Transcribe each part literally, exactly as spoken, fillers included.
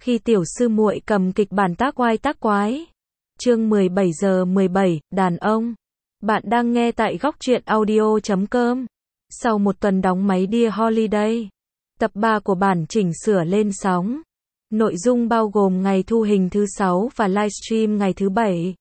Khi tiểu sư muội cầm kịch bản tác oai tác quái. Chương mười bảy giờ mười bảy, đàn ông. Bạn đang nghe tại góc truyện audio chấm com. Sau một tuần đóng máy Dear Holiday, tập ba của bản chỉnh sửa lên sóng. Nội dung bao gồm ngày thu hình thứ sáu và livestream ngày thứ bảy.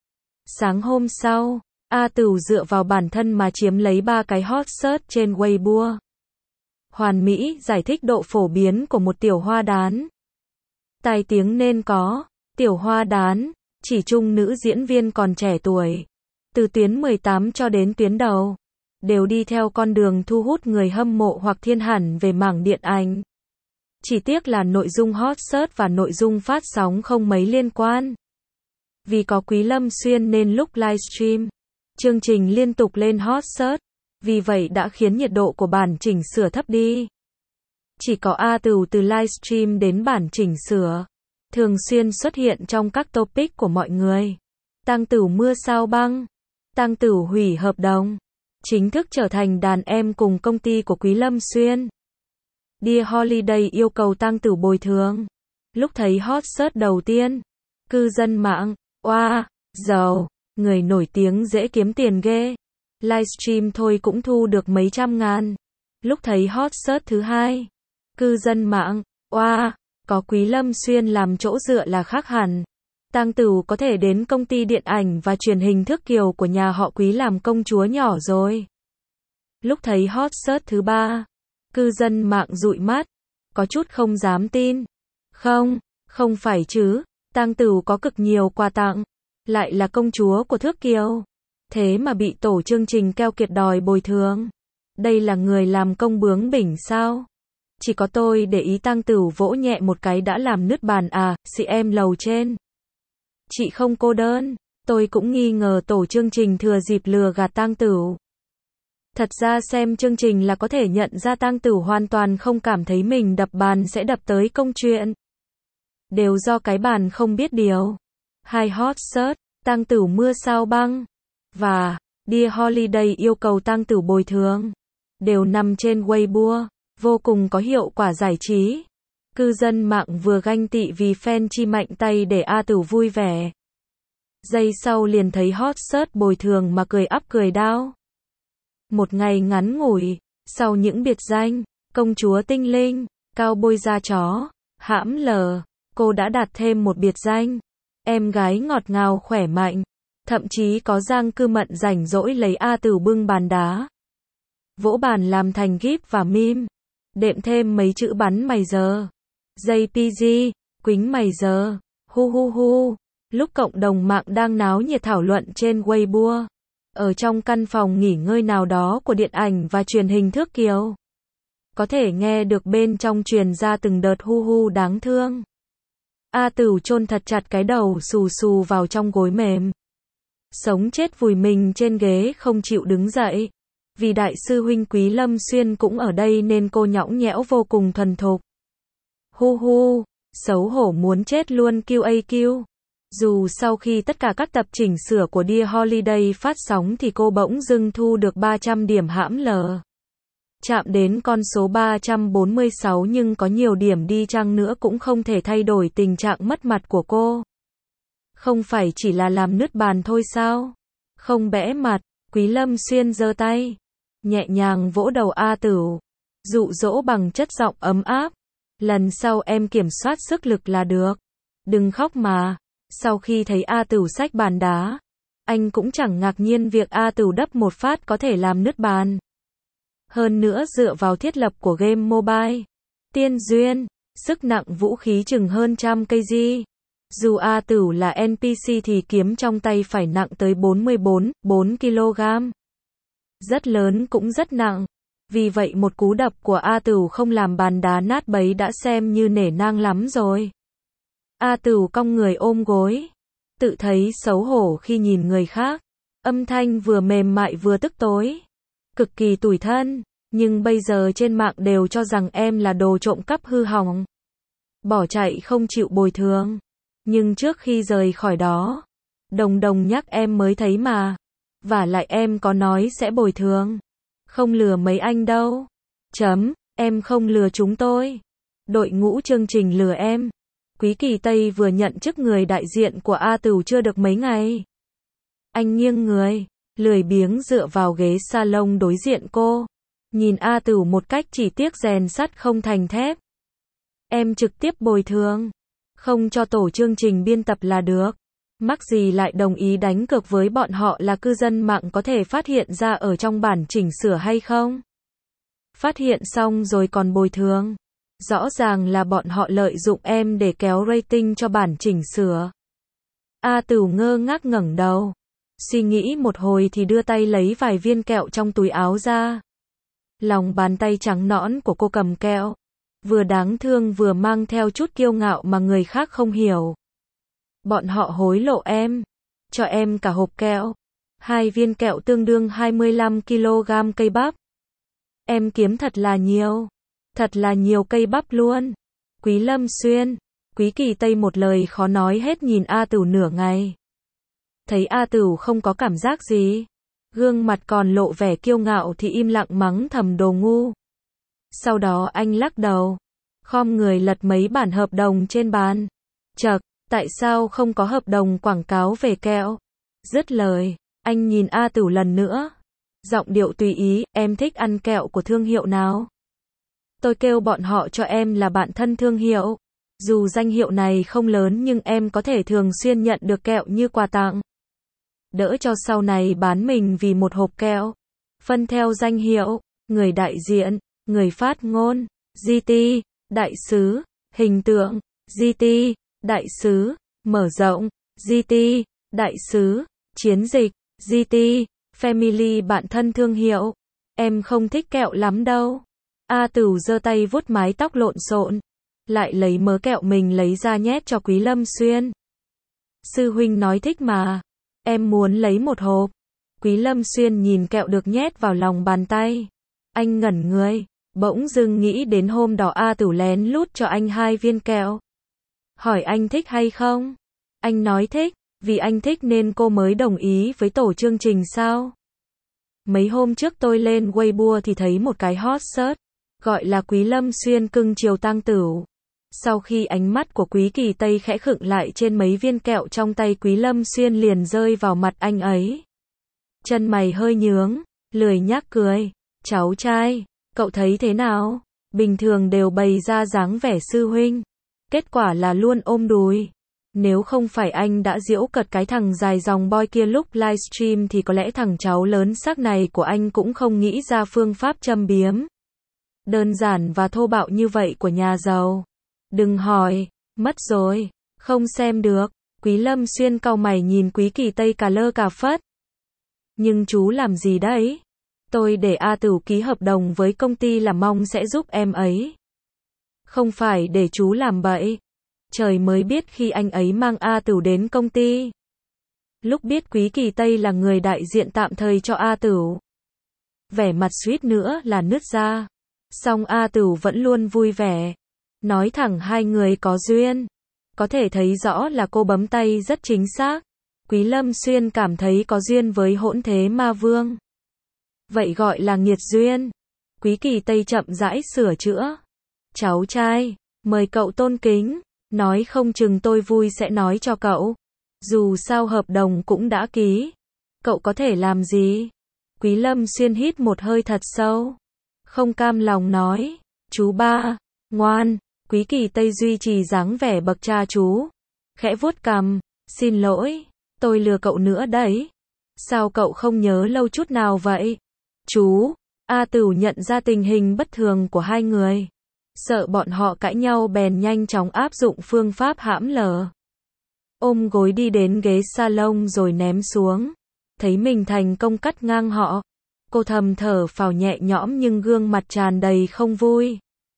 Sáng hôm sau, A Tửu dựa vào bản thân mà chiếm lấy ba cái hot search trên Weibo. Hoàn mỹ giải thích độ phổ biến của một tiểu hoa đán. Tai tiếng nên có, tiểu hoa đán, chỉ chung nữ diễn viên còn trẻ tuổi. Từ tuyến mười tám cho đến tuyến đầu, đều đi theo con đường thu hút người hâm mộ hoặc thiên hẳn về mảng điện ảnh. Chỉ tiếc là nội dung hot search và nội dung phát sóng không mấy liên quan. Vì có Quý Lâm Xuyên nên lúc livestream, chương trình liên tục lên hot search, vì vậy đã khiến nhiệt độ của bản chỉnh sửa thấp đi. Chỉ có A Tửu từ livestream đến bản chỉnh sửa, thường xuyên xuất hiện trong các topic của mọi người. Tang Tửu mưa sao băng, Tang Tửu hủy hợp đồng, chính thức trở thành đàn em cùng công ty của Quý Lâm Xuyên. Dear Holiday yêu cầu Tang Tửu bồi thường. Lúc thấy hot search đầu tiên, cư dân mạng, oa, giàu, người nổi tiếng dễ kiếm tiền ghê. Livestream thôi cũng thu được mấy trăm ngàn. Lúc thấy hot search thứ hai, cư dân mạng, oa, có Quý Lâm Xuyên làm chỗ dựa là khác hẳn. Tang Tửu có thể đến công ty điện ảnh và truyền hình Thước Kiều của nhà họ Quý làm công chúa nhỏ rồi. Lúc thấy hot search thứ ba, cư dân mạng dụi mắt, có chút không dám tin. Không, không phải chứ, Tang Tửu có cực nhiều quà tặng, lại là công chúa của Thước Kiều. Thế mà bị tổ chương trình keo kiệt đòi bồi thường. Đây là người làm công bướng bỉnh sao? Chỉ có tôi để ý. Tang Tửu vỗ nhẹ một cái đã làm nứt bàn à, chị em lầu trên. Chị không cô đơn, tôi cũng nghi ngờ tổ chương trình thừa dịp lừa gạt Tang Tửu. Thật ra xem chương trình là có thể nhận ra Tang Tửu hoàn toàn không cảm thấy mình đập bàn sẽ đập tới công chuyện. Đều do cái bàn không biết điều. Hai hot search, Tang Tửu mưa sao băng và Dear Holiday yêu cầu Tang Tửu bồi thường, đều nằm trên Weibo, vô cùng có hiệu quả giải trí. Cư dân mạng vừa ganh tị vì fan chi mạnh tay để A Tửu vui vẻ. Giây sau liền thấy hot search bồi thường mà cười up cười down. Một ngày ngắn ngủi, sau những biệt danh, công chúa tinh linh, cao bôi da chó, hãm lờ, cô đã đạt thêm một biệt danh, em gái ngọt ngào khỏe mạnh. Thậm chí có Giang Cư Mận rảnh rỗi lấy A Tửu bưng bàn đá, vỗ bàn làm thành gif và meme, đệm thêm mấy chữ bắn mày giờ, jay pê giê, quýnh mày giờ, hu hu hu. Lúc cộng đồng mạng đang náo nhiệt thảo luận trên Weibo, ở trong căn phòng nghỉ ngơi nào đó của điện ảnh và truyền hình Thước Kiều, có thể nghe được bên trong truyền ra từng đợt hu hu đáng thương. A Tửu chôn thật chặt cái đầu xù xù vào trong gối mềm, sống chết vùi mình trên ghế không chịu đứng dậy. Vì đại sư huynh Quý Lâm Xuyên cũng ở đây nên cô nhõng nhẽo vô cùng thuần thục. Hu hu, xấu hổ muốn chết luôn quy a quy. Dù sau khi tất cả các tập chỉnh sửa của Dear Holiday phát sóng thì cô bỗng dưng thu được ba trăm điểm hãm lờ. Chạm đến con số ba trăm bốn mươi sáu nhưng có nhiều điểm đi chăng nữa cũng không thể thay đổi tình trạng mất mặt của cô. Không phải chỉ là làm nứt bàn thôi sao? Không bẽ mặt, Quý Lâm Xuyên giơ tay, nhẹ nhàng vỗ đầu A Tửu, dụ dỗ bằng chất giọng ấm áp. Lần sau em kiểm soát sức lực là được. Đừng khóc mà. Sau khi thấy A Tửu xách bàn đá, anh cũng chẳng ngạc nhiên việc A Tửu đập một phát có thể làm nứt bàn. Hơn nữa dựa vào thiết lập của game mobile Tiên Duyên, sức nặng vũ khí chừng hơn trăm ki lô gam. Dù A Tửu là en pê xê thì kiếm trong tay phải nặng tới bốn mươi bốn, bốn ki lô gam. Rất lớn cũng rất nặng. Vì vậy một cú đập của A Tửu không làm bàn đá nát bấy đã xem như nể nang lắm rồi. A Tửu cong người ôm gối, tự thấy xấu hổ khi nhìn người khác. Âm thanh vừa mềm mại vừa tức tối, cực kỳ tủi thân. Nhưng bây giờ trên mạng đều cho rằng em là đồ trộm cắp hư hỏng, bỏ chạy không chịu bồi thường. Nhưng trước khi rời khỏi đó, Đồng Đồng nhắc em mới thấy mà. Vả lại em có nói sẽ bồi thường. Không lừa mấy anh đâu. Chấm, em không lừa chúng tôi. Đội ngũ chương trình lừa em. Quý Kỳ Tây vừa nhận chức người đại diện của A Tửu chưa được mấy ngày. Anh nghiêng người, lười biếng dựa vào ghế salon đối diện cô. Nhìn A Tửu một cách chỉ tiếc rèn sắt không thành thép. Em trực tiếp bồi thường. Không cho tổ chương trình biên tập là được. Mắc gì lại đồng ý đánh cược với bọn họ là cư dân mạng có thể phát hiện ra ở trong bản chỉnh sửa hay không? Phát hiện xong rồi còn bồi thường. Rõ ràng là bọn họ lợi dụng em để kéo rating cho bản chỉnh sửa. A Tửu ngơ ngác ngẩng đầu. Suy nghĩ một hồi thì đưa tay lấy vài viên kẹo trong túi áo ra. Lòng bàn tay trắng nõn của cô cầm kẹo. Vừa đáng thương vừa mang theo chút kiêu ngạo mà người khác không hiểu. Bọn họ hối lộ em. Cho em cả hộp kẹo. Hai viên kẹo tương đương hai mươi lăm ki lô gam cây bắp. Em kiếm thật là nhiều. Thật là nhiều cây bắp luôn. Quý Lâm Xuyên. Quý Kỳ Tây một lời khó nói hết nhìn A Tửu nửa ngày. Thấy A Tửu không có cảm giác gì. Gương mặt còn lộ vẻ kiêu ngạo thì im lặng mắng thầm đồ ngu. Sau đó anh lắc đầu. Khom người lật mấy bản hợp đồng trên bàn. Chậc, tại sao không có hợp đồng quảng cáo về kẹo? Dứt lời, anh nhìn A Tửu lần nữa. Giọng điệu tùy ý, em thích ăn kẹo của thương hiệu nào? Tôi kêu bọn họ cho em là bạn thân thương hiệu. Dù danh hiệu này không lớn nhưng em có thể thường xuyên nhận được kẹo như quà tặng. Đỡ cho sau này bán mình vì một hộp kẹo. Phân theo danh hiệu, người đại diện, người phát ngôn, giê tê, đại sứ, hình tượng, giê tê, đại sứ, mở rộng, giê tê, đại sứ, chiến dịch, giê tê, family bạn thân thương hiệu. Em không thích kẹo lắm đâu. A Tửu giơ tay vuốt mái tóc lộn xộn, lại lấy mớ kẹo mình lấy ra nhét cho Quý Lâm Xuyên. Sư huynh nói thích mà. Em muốn lấy một hộp. Quý Lâm Xuyên nhìn kẹo được nhét vào lòng bàn tay. Anh ngẩn người, bỗng dưng nghĩ đến hôm đó A Tửu lén lút cho anh hai viên kẹo. Hỏi anh thích hay không? Anh nói thích, vì anh thích nên cô mới đồng ý với tổ chương trình sao? Mấy hôm trước tôi lên Weibo thì thấy một cái hot search, gọi là Quý Lâm Xuyên cưng chiều Tang Tửu. Sau khi ánh mắt của Quý Kỳ Tây khẽ khựng lại trên mấy viên kẹo trong tay Quý Lâm Xuyên liền rơi vào mặt anh ấy. Chân mày hơi nhướng, lười nhác cười. Cháu trai, cậu thấy thế nào? Bình thường đều bày ra dáng vẻ sư huynh. Kết quả là luôn ôm đùi. Nếu không phải anh đã giễu cợt cái thằng dài dòng boy kia lúc livestream thì có lẽ thằng cháu lớn xác này của anh cũng không nghĩ ra phương pháp châm biếm. Đơn giản và thô bạo như vậy của nhà giàu. Đừng hỏi, mất rồi, không xem được. Quý Lâm Xuyên cau mày nhìn Quý Kỳ Tây cà lơ cà phất. Nhưng chú làm gì đấy? Tôi để A Tửu ký hợp đồng với công ty là mong sẽ giúp em ấy. Không phải để chú làm bậy. Trời mới biết khi anh ấy mang A Tửu đến công ty. Lúc biết Quý Kỳ Tây là người đại diện tạm thời cho A Tửu. Vẻ mặt suýt nữa là nứt ra. Song A Tửu vẫn luôn vui vẻ. Nói thẳng hai người có duyên. Có thể thấy rõ là cô bấm tay rất chính xác. Quý Lâm Xuyên cảm thấy có duyên với hỗn thế ma vương. Vậy gọi là nghiệt duyên. Quý Kỳ Tây chậm rãi sửa chữa. Cháu trai, mời cậu tôn kính. Nói không chừng tôi vui sẽ nói cho cậu. Dù sao hợp đồng cũng đã ký. Cậu có thể làm gì? Quý Lâm Xuyên hít một hơi thật sâu. Không cam lòng nói. Chú ba, ngoan. Quý Kỳ Tây duy trì dáng vẻ bậc cha chú. Khẽ vuốt cằm. Xin lỗi, tôi lừa cậu nữa đấy. Sao cậu không nhớ lâu chút nào vậy? Chú, A Tửu nhận ra tình hình bất thường của hai người. Sợ bọn họ cãi nhau bèn nhanh chóng áp dụng phương pháp hãm lờ. Ôm gối đi đến ghế salon rồi ném xuống. Thấy mình thành công cắt ngang họ. Cô thầm thở phào nhẹ nhõm nhưng gương mặt tràn đầy không vui.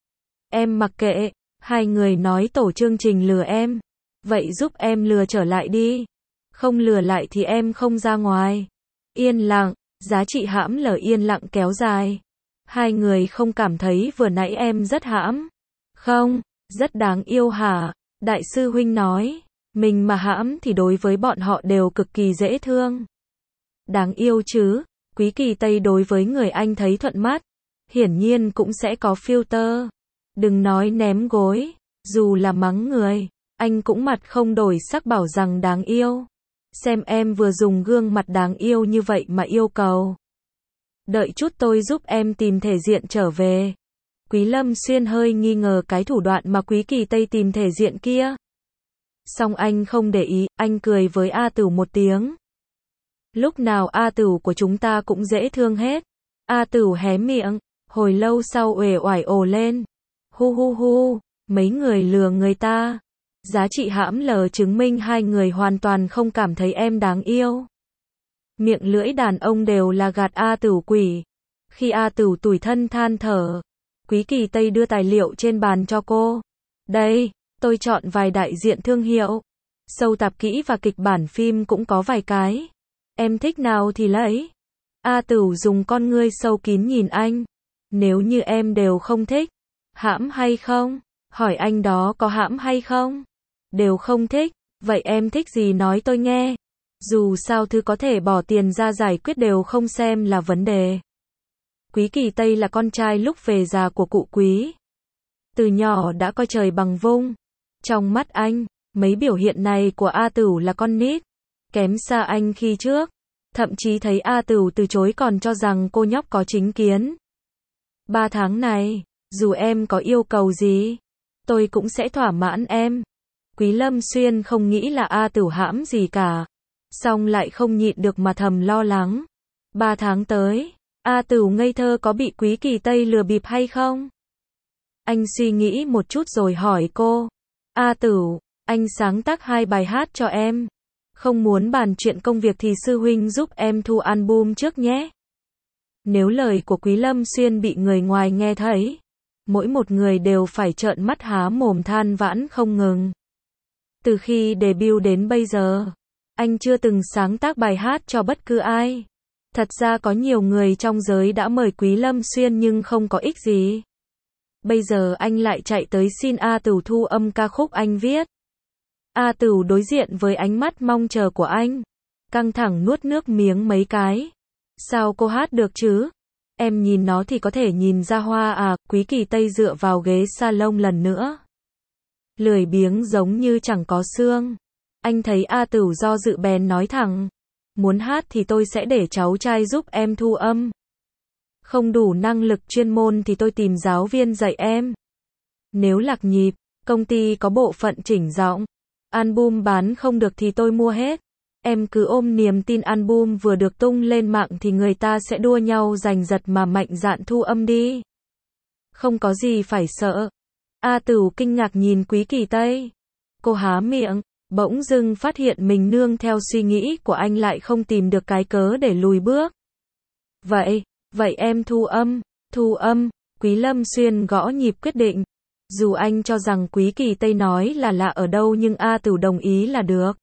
Em mặc kệ, hai người nói tổ chương trình lừa em. Vậy giúp em lừa trở lại đi. Không lừa lại thì em không ra ngoài. Yên lặng, giá trị hãm lờ yên lặng kéo dài. Hai người không cảm thấy vừa nãy em rất hãm. Không, rất đáng yêu hả? Đại sư huynh nói, mình mà hãm thì đối với bọn họ đều cực kỳ dễ thương. Đáng yêu chứ, Quý Kỳ Tây đối với người anh thấy thuận mắt. Hiển nhiên cũng sẽ có filter. Đừng nói ném gối, dù là mắng người. Anh cũng mặt không đổi sắc bảo rằng đáng yêu. Xem em vừa dùng gương mặt đáng yêu như vậy mà yêu cầu. Đợi chút tôi giúp em tìm thể diện trở về. Quý Lâm Xuyên hơi nghi ngờ cái thủ đoạn mà Quý Kỳ Tây tìm thể diện kia. Xong anh không để ý, anh cười với A Tửu một tiếng. Lúc nào A Tửu của chúng ta cũng dễ thương hết. A Tửu hé miệng, hồi lâu sau uể oải ồ lên. Hu hu hu, mấy người lừa người ta. Giá trị hãm lờ chứng minh hai người hoàn toàn không cảm thấy em đáng yêu. Miệng lưỡi đàn ông đều là gạt A Tửu quỷ. Khi A Tửu tủi thân than thở, Quý Kỳ Tây đưa tài liệu trên bàn cho cô. Đây, tôi chọn vài đại diện thương hiệu. Sâu tạp kỹ và kịch bản phim cũng có vài cái. Em thích nào thì lấy. A Tửu dùng con ngươi sâu kín nhìn anh. Nếu như em đều không thích, hãm hay không? Hỏi anh đó có hãm hay không? Đều không thích, vậy em thích gì nói tôi nghe. Dù sao thứ có thể bỏ tiền ra giải quyết đều không xem là vấn đề. Quý Kỳ Tây là con trai lúc về già của cụ Quý. Từ nhỏ đã coi trời bằng vung. Trong mắt anh, mấy biểu hiện này của A Tửu là con nít. Kém xa anh khi trước. Thậm chí thấy A Tửu từ chối còn cho rằng cô nhóc có chính kiến. Ba tháng này, dù em có yêu cầu gì, tôi cũng sẽ thỏa mãn em. Quý Lâm Xuyên không nghĩ là A Tửu hãm gì cả. Xong lại không nhịn được mà thầm lo lắng. Ba tháng tới, A Tửu ngây thơ có bị Quý Kỳ Tây lừa bịp hay không? Anh suy nghĩ một chút rồi hỏi cô. A Tửu, anh sáng tác hai bài hát cho em. Không muốn bàn chuyện công việc thì sư huynh giúp em thu album trước nhé. Nếu lời của Quý Lâm Xuyên bị người ngoài nghe thấy, mỗi một người đều phải trợn mắt há mồm than vãn không ngừng. Từ khi debut đến bây giờ, anh chưa từng sáng tác bài hát cho bất cứ ai. Thật ra có nhiều người trong giới đã mời Quý Lâm Xuyên nhưng không có ích gì. Bây giờ anh lại chạy tới xin A Tửu thu âm ca khúc anh viết. A Tửu đối diện với ánh mắt mong chờ của anh, căng thẳng nuốt nước miếng mấy cái. Sao cô hát được chứ? Em nhìn nó thì có thể nhìn ra hoa à. Quý Kỳ Tây dựa vào ghế salon lần nữa. Lười biếng giống như chẳng có xương. Anh thấy A Tửu do dự bèn nói thẳng. Muốn hát thì tôi sẽ để cháu trai giúp em thu âm. Không đủ năng lực chuyên môn thì tôi tìm giáo viên dạy em. Nếu lạc nhịp, công ty có bộ phận chỉnh giọng. Album bán không được thì tôi mua hết. Em cứ ôm niềm tin album vừa được tung lên mạng thì người ta sẽ đua nhau giành giật mà mạnh dạn thu âm đi. Không có gì phải sợ. A Tửu kinh ngạc nhìn Quý Kỳ Tây. Cô há miệng, bỗng dưng phát hiện mình nương theo suy nghĩ của anh lại không tìm được cái cớ để lùi bước. Vậy, vậy em thu âm, thu âm, Quý Lâm Xuyên gõ nhịp quyết định. Dù anh cho rằng Quý Kỳ Tây nói là lạ ở đâu nhưng A Tửu đồng ý là được.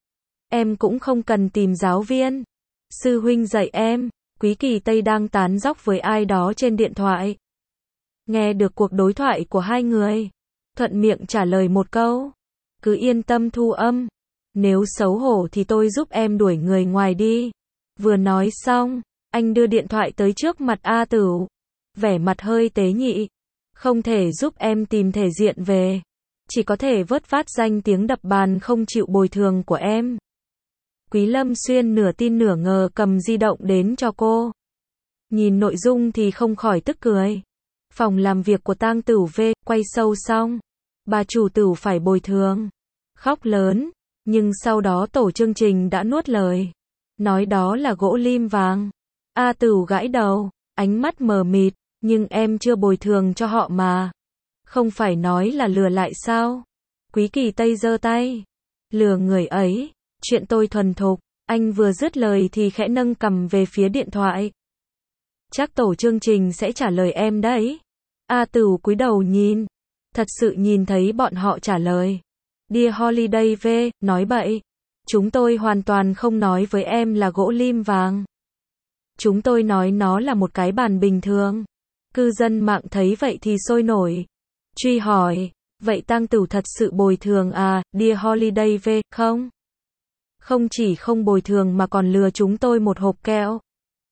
Em cũng không cần tìm giáo viên. Sư huynh dạy em. Quý Kỳ Tây đang tán dóc với ai đó trên điện thoại. Nghe được cuộc đối thoại của hai người, thuận miệng trả lời một câu. Cứ yên tâm thu âm. Nếu xấu hổ thì tôi giúp em đuổi người ngoài đi. Vừa nói xong, anh đưa điện thoại tới trước mặt A Tửu. Vẻ mặt hơi tế nhị. Không thể giúp em tìm thể diện về. Chỉ có thể vớt vát danh tiếng đập bàn không chịu bồi thường của em. Quý Lâm Xuyên nửa tin nửa ngờ cầm di động đến cho cô. Nhìn nội dung thì không khỏi tức cười. Phòng làm việc của Tang Tửu V, quay sâu xong. Bà chủ Tửu phải bồi thường. Khóc lớn. Nhưng sau đó tổ chương trình đã nuốt lời. Nói đó là gỗ lim vàng. A Tửu gãi đầu. Ánh mắt mờ mịt. Nhưng em chưa bồi thường cho họ mà. Không phải nói là lừa lại sao? Quý Kỳ Tây giơ tay. Lừa người ấy. Chuyện tôi thuần thục. Anh vừa dứt lời thì khẽ nâng cằm về phía điện thoại. Chắc tổ chương trình sẽ trả lời em đấy. A Tửu cúi đầu nhìn. Thật sự nhìn thấy bọn họ trả lời. Dear Holiday V, nói bậy. Chúng tôi hoàn toàn không nói với em là gỗ lim vàng. Chúng tôi nói nó là một cái bàn bình thường. Cư dân mạng thấy vậy thì sôi nổi. Truy hỏi. Vậy Tang Tửu thật sự bồi thường à, Dear Holiday V, không? Không chỉ không bồi thường mà còn lừa chúng tôi một hộp kẹo.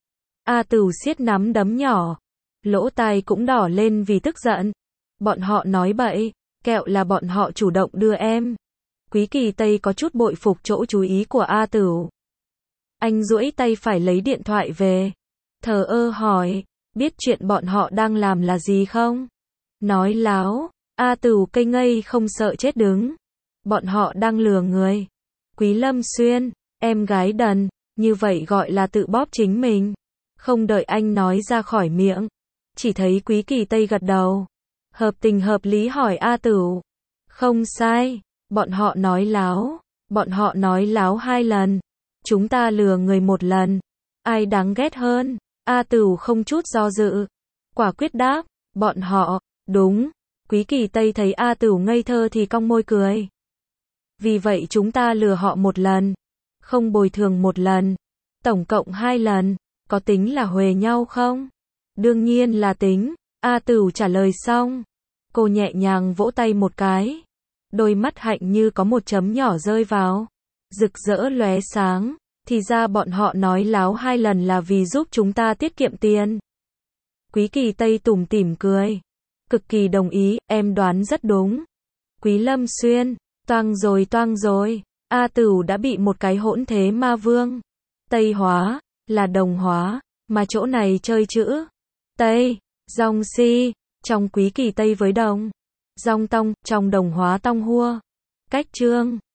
A Tửu siết nắm đấm nhỏ. Lỗ tai cũng đỏ lên vì tức giận. Bọn họ nói bậy. Kẹo là bọn họ chủ động đưa em. Quý Kỳ Tây có chút bội phục chỗ chú ý của A Tửu. Anh duỗi tay phải lấy điện thoại về. Thờ ơ hỏi, biết chuyện bọn họ đang làm là gì không? Nói láo, A Tửu cây ngây không sợ chết đứng. Bọn họ đang lừa người. Quý Lâm Xuyên, em gái đần, như vậy gọi là tự bóp chính mình. Không đợi anh nói ra khỏi miệng, chỉ thấy Quý Kỳ Tây gật đầu. Hợp tình hợp lý hỏi A Tửu. Không sai, bọn họ nói láo, bọn họ nói láo hai lần. Chúng ta lừa người một lần. Ai đáng ghét hơn? A Tửu không chút do dự. Quả quyết đáp, bọn họ, đúng. Quý Kỳ Tây thấy A Tửu ngây thơ thì cong môi cười. Vì vậy chúng ta lừa họ một lần. Không bồi thường một lần. Tổng cộng hai lần. Có tính là huề nhau không? Đương nhiên là tính. A Tửu trả lời xong. Cô nhẹ nhàng vỗ tay một cái. Đôi mắt hạnh như có một chấm nhỏ rơi vào. Rực rỡ lóe sáng. Thì ra bọn họ nói láo hai lần là vì giúp chúng ta tiết kiệm tiền. Quý Kỳ Tây tủm tỉm cười. Cực kỳ đồng ý, em đoán rất đúng. Quý Lâm Xuyên, toang rồi toang rồi. A Tửu đã bị một cái hỗn thế ma vương. Tây hóa, là đồng hóa, mà chỗ này chơi chữ. Tây, dòng si, trong Quý Kỳ Tây với đồng. Dòng tông, trong đồng hóa tông hua. Cách chương.